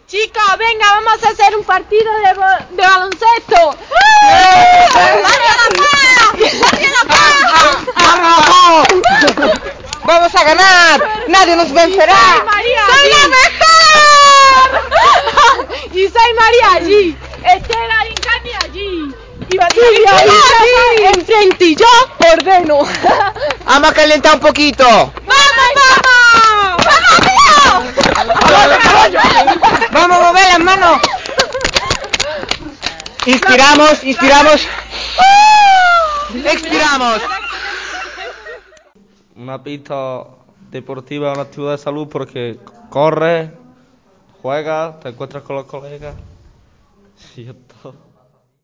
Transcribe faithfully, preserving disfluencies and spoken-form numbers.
Chicos, venga, vamos a hacer un partido de, bo- de baloncesto. ¡María La Paz! ¡María La Paz! ¡Vamos! ¡Vamos a ganar! ¡Nadie nos vencerá! ¡Soy María! ¡Soy la mejor! Y soy María allí. Estela Rincani allí. Y Silvia allí. Enfrente y yo ordeno. Vamos a calentar un poquito. ¡Vamos, vamos! ¡Vamos, Vamos a mover las manos. Inspiramos, inspiramos. Expiramos. Una pista deportiva, una actividad de salud porque corres, juegas, te encuentras con los colegas y es todo.